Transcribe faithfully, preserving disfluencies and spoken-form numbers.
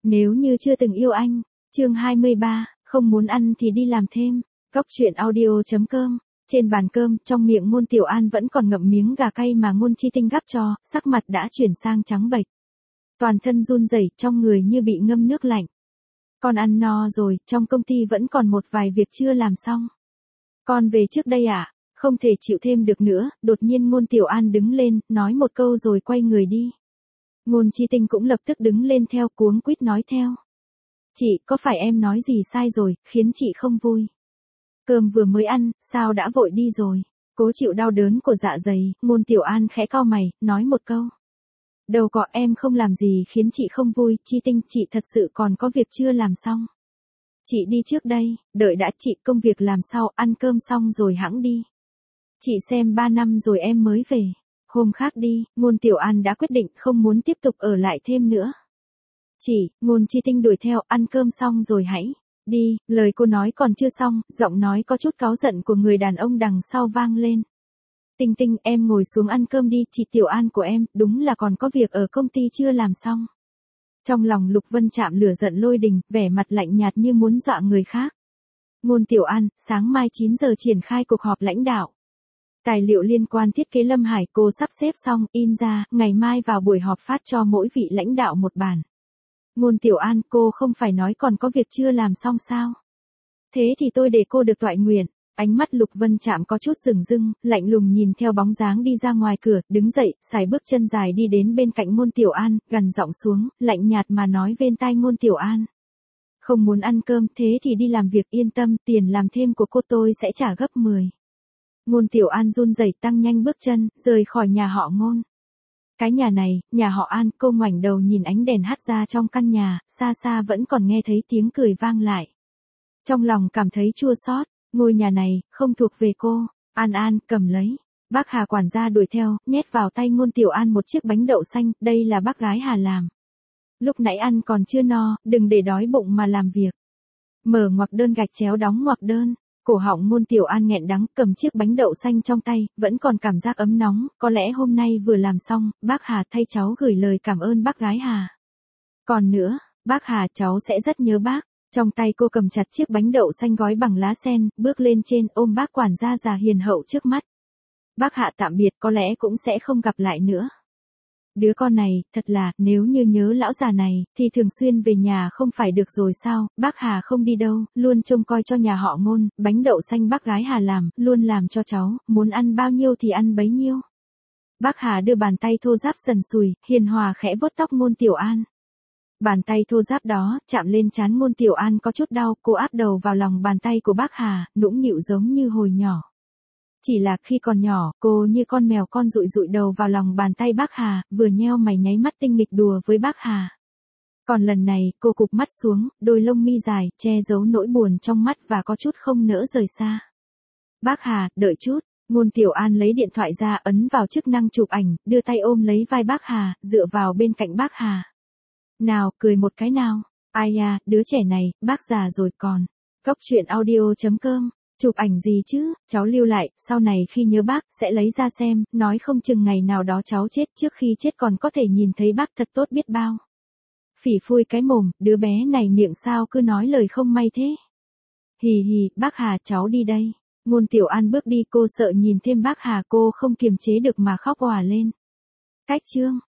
Nếu như chưa từng yêu anh, chương hai mươi ba, không muốn ăn thì đi làm thêm. Cóc truyện audio chấm com. Trên bàn cơm, trong miệng Ngôn Tiểu An vẫn còn ngậm miếng gà cay mà Ngôn Chi Tinh gắp cho, sắc mặt đã chuyển sang trắng bệch. Toàn thân run rẩy, trong người như bị ngâm nước lạnh. Con ăn no rồi, trong công ty vẫn còn một vài việc chưa làm xong. Con về trước đây ạ, à? Không thể chịu thêm được nữa, đột nhiên Ngôn Tiểu An đứng lên, nói một câu rồi quay người đi. Ngôn Chi Tinh cũng lập tức đứng lên theo, cuống quýt nói theo. Chị, có phải em nói gì sai rồi, khiến chị không vui? Cơm vừa mới ăn, sao đã vội đi rồi? Cố chịu đau đớn của dạ dày, Ngôn Tiểu An khẽ cau mày, nói một câu. Đâu có, em không làm gì khiến chị không vui, Chi Tinh, chị thật sự còn có việc chưa làm xong. Chị đi trước đây, đợi đã chị, công việc làm sau, ăn cơm xong rồi hẵng đi. Chị xem ba năm rồi em mới về. Hôm khác đi, Ngôn Tiểu An đã quyết định không muốn tiếp tục ở lại thêm nữa. Chị, Ngôn Chi Tinh đuổi theo, ăn cơm xong rồi hãy đi, lời cô nói còn chưa xong, giọng nói có chút cáu giận của người đàn ông đằng sau vang lên. Tinh Tinh, em ngồi xuống ăn cơm đi, chị Tiểu An của em, đúng là còn có việc ở công ty chưa làm xong. Trong lòng Lục Vân chạm lửa giận lôi đình, vẻ mặt lạnh nhạt như muốn dọa người khác. Ngôn Tiểu An, sáng mai chín giờ triển khai cuộc họp lãnh đạo. Tài liệu liên quan thiết kế Lâm Hải cô sắp xếp xong, in ra, ngày mai vào buổi họp phát cho mỗi vị lãnh đạo một bản. Ngôn Tiểu An, cô không phải nói còn có việc chưa làm xong sao? Thế thì tôi để cô được toại nguyện. Ánh mắt Lục Vân chạm có chút rừng rưng, lạnh lùng nhìn theo bóng dáng đi ra ngoài cửa, đứng dậy, xài bước chân dài đi đến bên cạnh Ngôn Tiểu An, gằn giọng xuống, lạnh nhạt mà nói bên tai Ngôn Tiểu An. Không muốn ăn cơm, thế thì đi làm việc, yên tâm, tiền làm thêm của cô tôi sẽ trả gấp mười. Ngôn Tiểu An run rẩy tăng nhanh bước chân, rời khỏi nhà họ Ngôn. Cái nhà này, nhà họ An, cô ngoảnh đầu nhìn ánh đèn hắt ra trong căn nhà, xa xa vẫn còn nghe thấy tiếng cười vang lại. Trong lòng cảm thấy chua xót, ngôi nhà này, không thuộc về cô. An An, cầm lấy. Bác Hà quản gia đuổi theo, nhét vào tay Ngôn Tiểu An một chiếc bánh đậu xanh, đây là bác gái Hà làm. Lúc nãy ăn còn chưa no, đừng để đói bụng mà làm việc. Mở ngoặc đơn gạch chéo đóng ngoặc đơn. Cổ họng Ngôn Tiểu An nghẹn đắng, cầm chiếc bánh đậu xanh trong tay, vẫn còn cảm giác ấm nóng, có lẽ hôm nay vừa làm xong, bác Hà thay cháu gửi lời cảm ơn bác gái Hà. Còn nữa, bác Hà, cháu sẽ rất nhớ bác. Trong tay cô cầm chặt chiếc bánh đậu xanh gói bằng lá sen, bước lên trên ôm bác quản gia già hiền hậu trước mắt. Bác Hạ tạm biệt, có lẽ cũng sẽ không gặp lại nữa. Đứa con này, thật là, nếu như nhớ lão già này, thì thường xuyên về nhà không phải được rồi sao, bác Hà không đi đâu, luôn trông coi cho nhà họ Ngôn, bánh đậu xanh bác gái Hà làm, luôn làm cho cháu, muốn ăn bao nhiêu thì ăn bấy nhiêu. Bác Hà đưa bàn tay thô ráp sần sùi, hiền hòa khẽ vuốt tóc Ngôn Tiểu An. Bàn tay thô ráp đó, chạm lên trán Ngôn Tiểu An có chút đau, cô áp đầu vào lòng bàn tay của bác Hà, nũng nịu giống như hồi nhỏ. Chỉ là khi còn nhỏ, cô như con mèo con dụi dụi đầu vào lòng bàn tay bác Hà, vừa nheo mày nháy mắt tinh nghịch đùa với bác Hà. Còn lần này, cô cụp mắt xuống, đôi lông mi dài, che giấu nỗi buồn trong mắt và có chút không nỡ rời xa. Bác Hà, đợi chút, Ngôn Tiểu An lấy điện thoại ra, ấn vào chức năng chụp ảnh, đưa tay ôm lấy vai bác Hà, dựa vào bên cạnh bác Hà. Nào, cười một cái nào. Ai à, đứa trẻ này, bác già rồi còn. Cóc truyện audio chấm com. Chụp ảnh gì chứ, cháu lưu lại, sau này khi nhớ bác, sẽ lấy ra xem, nói không chừng ngày nào đó cháu chết, trước khi chết còn có thể nhìn thấy bác thật tốt biết bao. Phỉ phui cái mồm, đứa bé này miệng sao cứ nói lời không may thế. Hì hì, bác Hà, cháu đi đây. Ngôn Tiểu An bước đi, cô sợ nhìn thêm bác Hà, cô không kiềm chế được mà khóc òa lên. Cách chương.